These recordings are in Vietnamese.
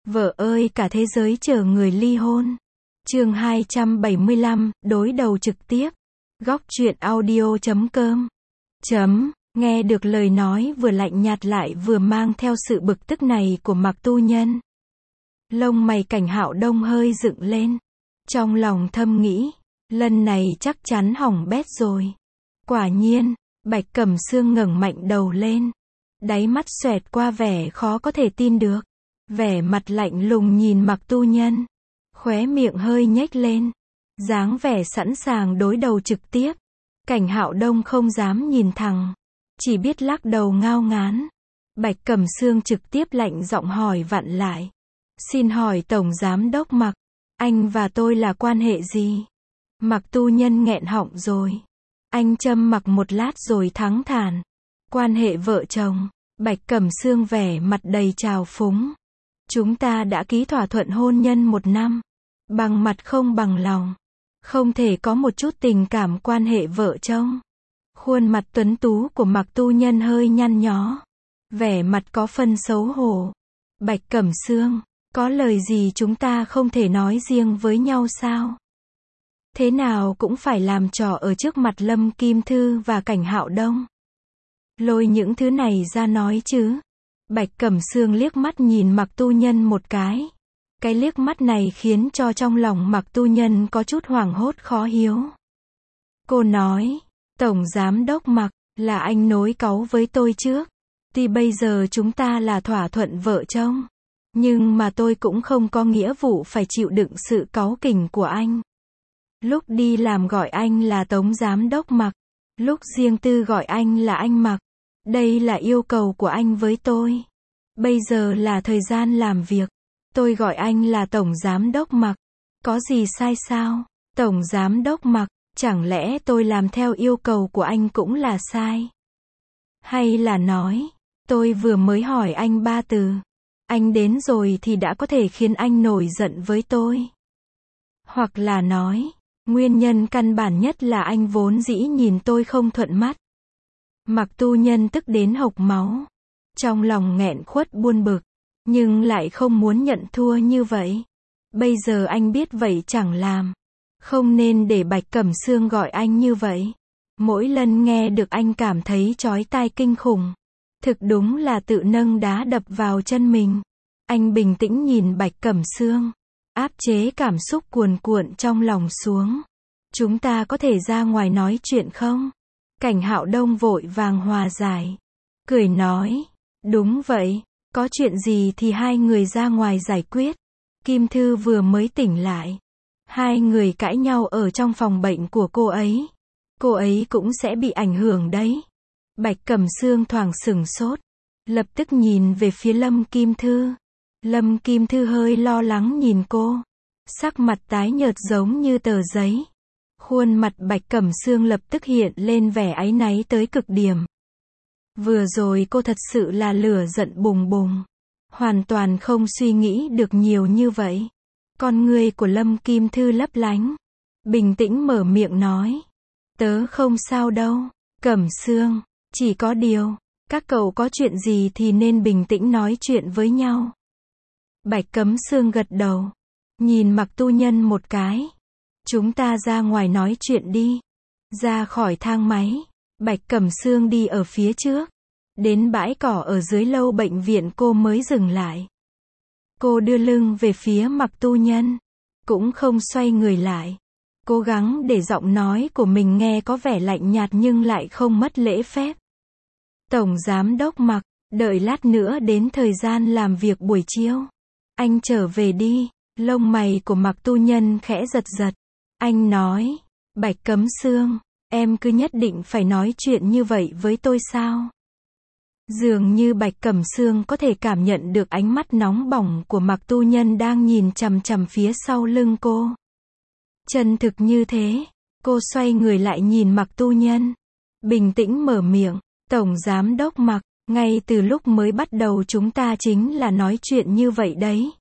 Vợ ơi cả thế giới chờ người ly hôn. Chương 275, đối đầu trực tiếp. Góc truyện audio.com. Nghe được lời nói vừa lạnh nhạt lại vừa mang theo sự bực tức này của Mạc Tu Nhân. Lông mày Cảnh Hạo Đông hơi dựng lên. Trong lòng thầm nghĩ, lần này chắc chắn hỏng bét rồi. Quả nhiên, Bạch Cẩm Sương ngẩng mạnh đầu lên. Đáy mắt xoẹt qua vẻ khó có thể tin được. Vẻ mặt lạnh lùng nhìn Mạc Tu Nhân. Khóe miệng hơi nhếch lên. Dáng vẻ sẵn sàng đối đầu trực tiếp. Cảnh Hạo Đông không dám nhìn thẳng. Chỉ biết lắc đầu ngao ngán. Bạch Cẩm Sương trực tiếp lạnh giọng hỏi vặn lại. Xin hỏi Tổng Giám Đốc Mạc, anh và tôi là quan hệ gì? Mạc Tu Nhân nghẹn họng rồi. Anh châm mặc một lát rồi thắng thản. Quan hệ vợ chồng. Bạch Cẩm Sương vẻ mặt đầy trào phúng. Chúng ta đã ký thỏa thuận hôn nhân 1 năm. Bằng mặt không bằng lòng. Không thể có một chút tình cảm quan hệ vợ chồng. Khuôn mặt tuấn tú của Mạc Tu Nhân hơi nhăn nhó. Vẻ mặt có phần xấu hổ. Bạch Cẩm Sương, có lời gì chúng ta không thể nói riêng với nhau sao? Thế nào cũng phải làm trò ở trước mặt Lâm Kim Thư và Cảnh Hạo Đông. Lôi những thứ này ra nói chứ. Bạch Cẩm Sương liếc mắt nhìn Mạc Tu Nhân một cái. Cái liếc mắt này khiến cho trong lòng Mạc Tu Nhân có chút hoảng hốt khó hiểu. Cô nói, Tổng Giám Đốc Mạc, là anh nối cáu với tôi trước. Tuy bây giờ chúng ta là thỏa thuận vợ chồng, nhưng mà tôi cũng không có nghĩa vụ phải chịu đựng sự cáu kỉnh của anh. Lúc đi làm gọi anh là Tổng Giám Đốc Mạc, lúc riêng tư gọi anh là anh Mạc. Đây là yêu cầu của anh với tôi. Bây giờ là thời gian làm việc. Tôi gọi anh là Tổng Giám Đốc Mạc. Có gì sai sao? Tổng Giám Đốc Mạc, chẳng lẽ tôi làm theo yêu cầu của anh cũng là sai? Hay là nói, tôi vừa mới hỏi anh 3 từ. Anh đến rồi thì đã có thể khiến anh nổi giận với tôi? Hoặc là nói, nguyên nhân căn bản nhất là anh vốn dĩ nhìn tôi không thuận mắt. Mạc Tu Nhân tức đến hộc máu. Trong lòng nghẹn khuất buồn bực. Nhưng lại không muốn nhận thua như vậy. Bây giờ anh biết vậy chẳng làm. Không nên để Bạch Cẩm Sương gọi anh như vậy. Mỗi lần nghe được anh cảm thấy chói tai kinh khủng. Thực đúng là tự nâng đá đập vào chân mình. Anh bình tĩnh nhìn Bạch Cẩm Sương. Áp chế cảm xúc cuồn cuộn trong lòng xuống. Chúng ta có thể ra ngoài nói chuyện không? Cảnh Hạo Đông vội vàng hòa giải. Cười nói, đúng vậy, có chuyện gì thì hai người ra ngoài giải quyết. Kim Thư vừa mới tỉnh lại. Hai người cãi nhau ở trong phòng bệnh của cô ấy. Cô ấy cũng sẽ bị ảnh hưởng đấy. Bạch Cẩm Sương thoáng sửng sốt. Lập tức nhìn về phía Lâm Kim Thư. Lâm Kim Thư hơi lo lắng nhìn cô. Sắc mặt tái nhợt giống như tờ giấy. Khuôn mặt Bạch Cẩm Sương lập tức hiện lên vẻ áy náy tới cực điểm. Vừa rồi cô thật sự là lửa giận bùng bùng. Hoàn toàn không suy nghĩ được nhiều như vậy. Con người của Lâm Kim Thư lấp lánh. Bình tĩnh mở miệng nói. Tớ không sao đâu, Cẩm Sương. Chỉ có điều, các cậu có chuyện gì thì nên bình tĩnh nói chuyện với nhau. Bạch Cẩm Sương gật đầu. Nhìn Mạc Tu Nhân một cái. Chúng ta ra ngoài nói chuyện đi. Ra khỏi thang máy. Bạch Cẩm Sương đi ở phía trước. Đến bãi cỏ ở dưới lâu bệnh viện cô mới dừng lại. Cô đưa lưng về phía Mạc Tu Nhân. Cũng không xoay người lại. Cố gắng để giọng nói của mình nghe có vẻ lạnh nhạt nhưng lại không mất lễ phép. Tổng Giám Đốc Mạc, đợi lát nữa đến thời gian làm việc buổi chiều. Anh trở về đi. Lông mày của Mạc Tu Nhân khẽ giật giật. Anh nói, Bạch Cẩm Sương, em cứ nhất định phải nói chuyện như vậy với tôi sao? Dường như Bạch Cẩm Sương có thể cảm nhận được ánh mắt nóng bỏng của Mạc Tu Nhân đang nhìn chằm chằm phía sau lưng cô. Chân thực như thế, cô xoay người lại nhìn Mạc Tu Nhân. Bình tĩnh mở miệng, Tổng Giám Đốc Mạc, ngay từ lúc mới bắt đầu chúng ta chính là nói chuyện như vậy đấy.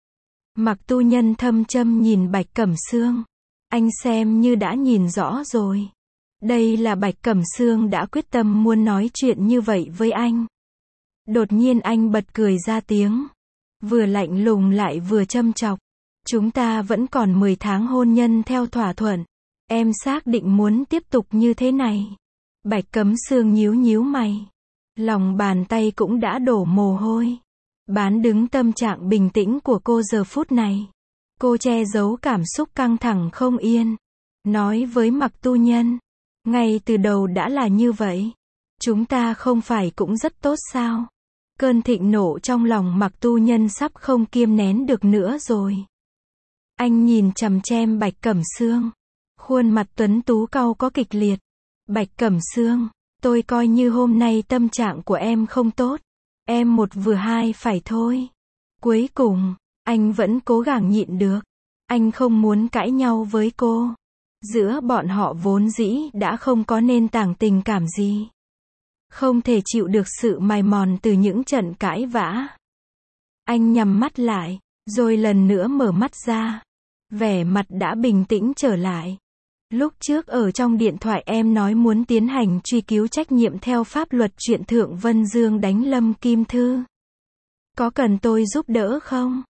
Mạc Tu Nhân thâm châm nhìn Bạch Cẩm Sương. Anh xem như đã nhìn rõ rồi. Đây là Bạch Cẩm Sương đã quyết tâm muốn nói chuyện như vậy với anh. Đột nhiên anh bật cười ra tiếng. Vừa lạnh lùng lại vừa châm chọc. Chúng ta vẫn còn 10 tháng hôn nhân theo thỏa thuận. Em xác định muốn tiếp tục như thế này. Bạch Cấm Sương nhíu nhíu mày. Lòng bàn tay cũng đã đổ mồ hôi. Bán đứng tâm trạng bình tĩnh của cô giờ phút này. Cô che giấu cảm xúc căng thẳng không yên. Nói với Mạc Tu Nhân. Ngay từ đầu đã là như vậy. Chúng ta không phải cũng rất tốt sao? Cơn thịnh nộ trong lòng Mạc Tu Nhân sắp không kiềm nén được nữa rồi. Anh nhìn chằm chằm Bạch Cẩm Sương. Khuôn mặt tuấn tú cau có kịch liệt. Bạch Cẩm Sương, tôi coi như hôm nay tâm trạng của em không tốt. Em một vừa hai phải thôi. Cuối cùng, anh vẫn cố gắng nhịn được. Anh không muốn cãi nhau với cô. Giữa bọn họ vốn dĩ đã không có nền tảng tình cảm gì. Không thể chịu được sự mài mòn từ những trận cãi vã. Anh nhắm mắt lại, rồi lần nữa mở mắt ra. Vẻ mặt đã bình tĩnh trở lại. Lúc trước ở trong điện thoại em nói muốn tiến hành truy cứu trách nhiệm theo pháp luật chuyện Thượng Vân Dương đánh Lâm Kim Thư. Có cần tôi giúp đỡ không?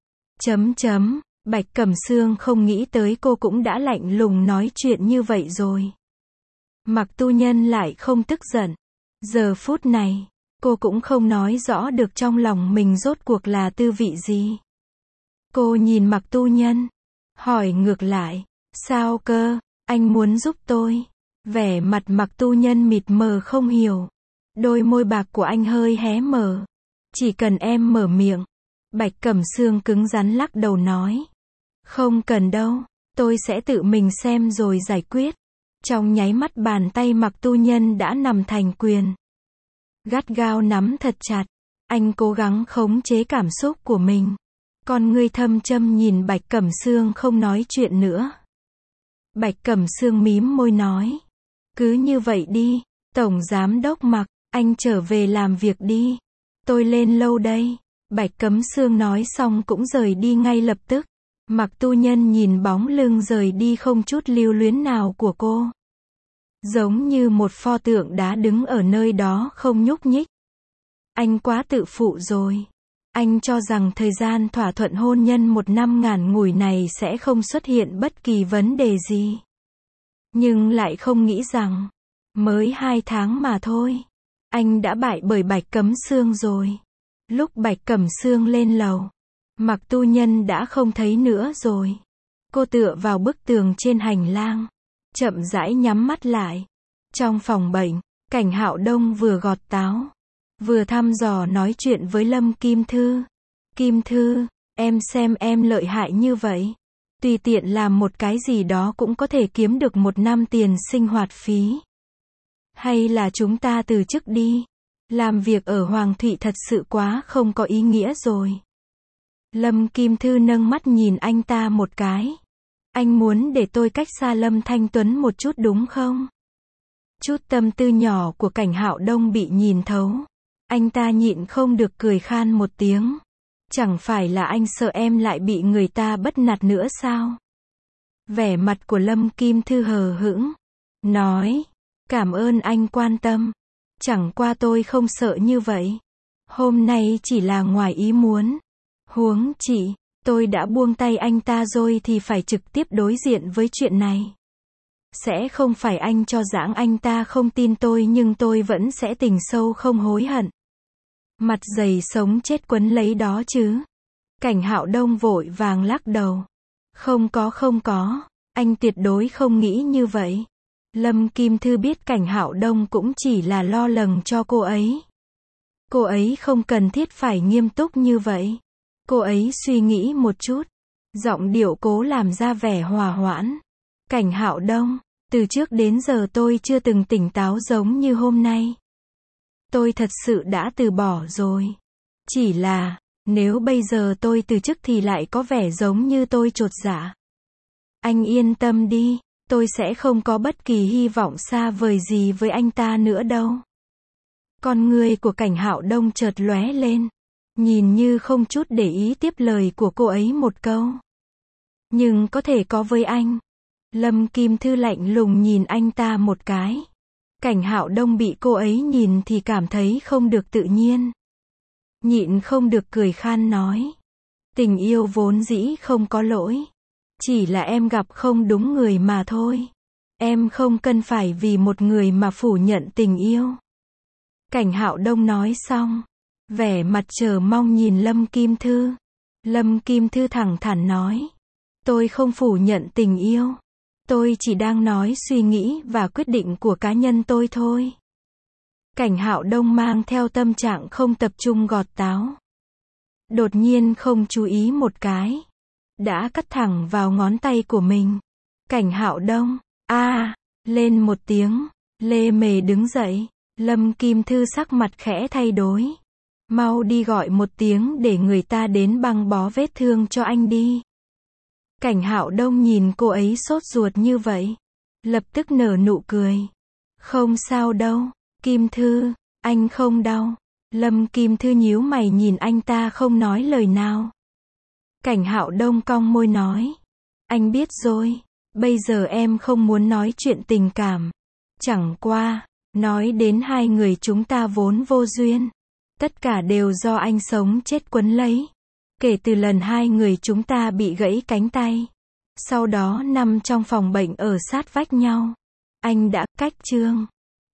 Bạch Cẩm Sương không nghĩ tới cô cũng đã lạnh lùng nói chuyện như vậy rồi. Mạc Tu Nhân lại không tức giận. Giờ phút này, cô cũng không nói rõ được trong lòng mình rốt cuộc là tư vị gì. Cô nhìn Mạc Tu Nhân, hỏi ngược lại, sao cơ, anh muốn giúp tôi? Vẻ mặt Mạc Tu Nhân mịt mờ không hiểu. Đôi môi bạc của anh hơi hé mở. Chỉ cần em mở miệng. Bạch Cẩm Sương cứng rắn lắc đầu nói. Không cần đâu, tôi sẽ tự mình xem rồi giải quyết. Trong nháy mắt bàn tay Mạc Tu Nhân đã nằm thành quyền. Gắt gao nắm thật chặt. Anh cố gắng khống chế cảm xúc của mình. Con ngươi thâm châm nhìn Bạch Cẩm Sương không nói chuyện nữa. Bạch Cẩm Sương mím môi nói. Cứ như vậy đi, Tổng Giám Đốc Mạc, anh trở về làm việc đi. Tôi lên lâu đây. Bạch Cẩm Sương nói xong cũng rời đi ngay lập tức. Mạc Tu Nhân nhìn bóng lưng rời đi không chút lưu luyến nào của cô. Giống như một pho tượng đá đứng ở nơi đó không nhúc nhích. Anh quá tự phụ rồi. Anh cho rằng thời gian thỏa thuận hôn nhân 1 năm ngắn ngủi này sẽ không xuất hiện bất kỳ vấn đề gì. Nhưng lại không nghĩ rằng, mới 2 tháng mà thôi, anh đã bại bởi Bạch Cẩm Sương rồi. Lúc Bạch Cẩm Sương lên lầu, Mạc Tu Nhân đã không thấy nữa rồi. Cô tựa vào bức tường trên hành lang, chậm rãi nhắm mắt lại. Trong phòng bệnh, Cảnh Hạo Đông vừa gọt táo, vừa thăm dò nói chuyện với Lâm Kim Thư. Kim Thư, em xem em lợi hại như vậy. Tùy tiện làm một cái gì đó cũng có thể kiếm được 1 năm tiền sinh hoạt phí. Hay là chúng ta từ chức đi. Làm việc ở Hoàng Thụy thật sự quá không có ý nghĩa rồi. Lâm Kim Thư nâng mắt nhìn anh ta một cái. Anh muốn để tôi cách xa Lâm Thanh Tuấn một chút đúng không? Chút tâm tư nhỏ của Cảnh Hạo Đông bị nhìn thấu. Anh ta nhịn không được cười khan một tiếng. Chẳng phải là anh sợ em lại bị người ta bắt nạt nữa sao? Vẻ mặt của Lâm Kim Thư hờ hững. Nói, cảm ơn anh quan tâm. Chẳng qua tôi không sợ như vậy. Hôm nay chỉ là ngoài ý muốn. Huống chỉ, tôi đã buông tay anh ta rồi thì phải trực tiếp đối diện với chuyện này. Sẽ không phải anh cho rằng anh ta không tin tôi nhưng tôi vẫn sẽ tình sâu không hối hận. Mặt dày sống chết quấn lấy đó chứ. Cảnh Hạo Đông vội vàng lắc đầu. Không có, anh tuyệt đối không nghĩ như vậy. Lâm Kim Thư biết Cảnh Hạo Đông cũng chỉ là lo lắng cho cô ấy. Cô ấy không cần thiết phải nghiêm túc như vậy. Cô ấy suy nghĩ một chút. Giọng điệu cố làm ra vẻ hòa hoãn. Cảnh Hạo Đông, từ trước đến giờ tôi chưa từng tỉnh táo giống như hôm nay. Tôi thật sự đã từ bỏ rồi. Chỉ là, nếu bây giờ tôi từ chức thì lại có vẻ giống như tôi chột dạ. Anh yên tâm đi, tôi sẽ không có bất kỳ hy vọng xa vời gì với anh ta nữa đâu. Con người của Cảnh Hạo Đông chợt lóe lên. Nhìn như không chút để ý tiếp lời của cô ấy một câu. Nhưng có thể có với anh. Lâm Kim Thư lạnh lùng nhìn anh ta một cái. Cảnh Hạo Đông bị cô ấy nhìn thì cảm thấy không được tự nhiên. Nhịn không được cười khan nói. Tình yêu vốn dĩ không có lỗi. Chỉ là em gặp không đúng người mà thôi. Em không cần phải vì một người mà phủ nhận tình yêu. Cảnh Hạo Đông nói xong, vẻ mặt chờ mong nhìn Lâm Kim Thư. Lâm Kim Thư thẳng thắn nói. Tôi không phủ nhận tình yêu. Tôi chỉ đang nói suy nghĩ và quyết định của cá nhân tôi thôi. Cảnh Hạo Đông mang theo tâm trạng không tập trung gọt táo. Đột nhiên không chú ý một cái. Đã cắt thẳng vào ngón tay của mình. Cảnh Hạo Đông, lên một tiếng. Lê mề đứng dậy. Lâm Kim Thư sắc mặt khẽ thay đổi. Mau đi gọi một tiếng để người ta đến băng bó vết thương cho anh đi. Cảnh Hạo Đông nhìn cô ấy sốt ruột như vậy. Lập tức nở nụ cười. Không sao đâu, Kim Thư, anh không đau. Lâm Kim Thư nhíu mày nhìn anh ta không nói lời nào. Cảnh Hạo Đông cong môi nói. Anh biết rồi, bây giờ em không muốn nói chuyện tình cảm. Chẳng qua, nói đến hai người chúng ta vốn vô duyên. Tất cả đều do anh sống chết quấn lấy. Kể từ lần hai người chúng ta bị gãy cánh tay. Sau đó nằm trong phòng bệnh ở sát vách nhau. Anh đã cách chương.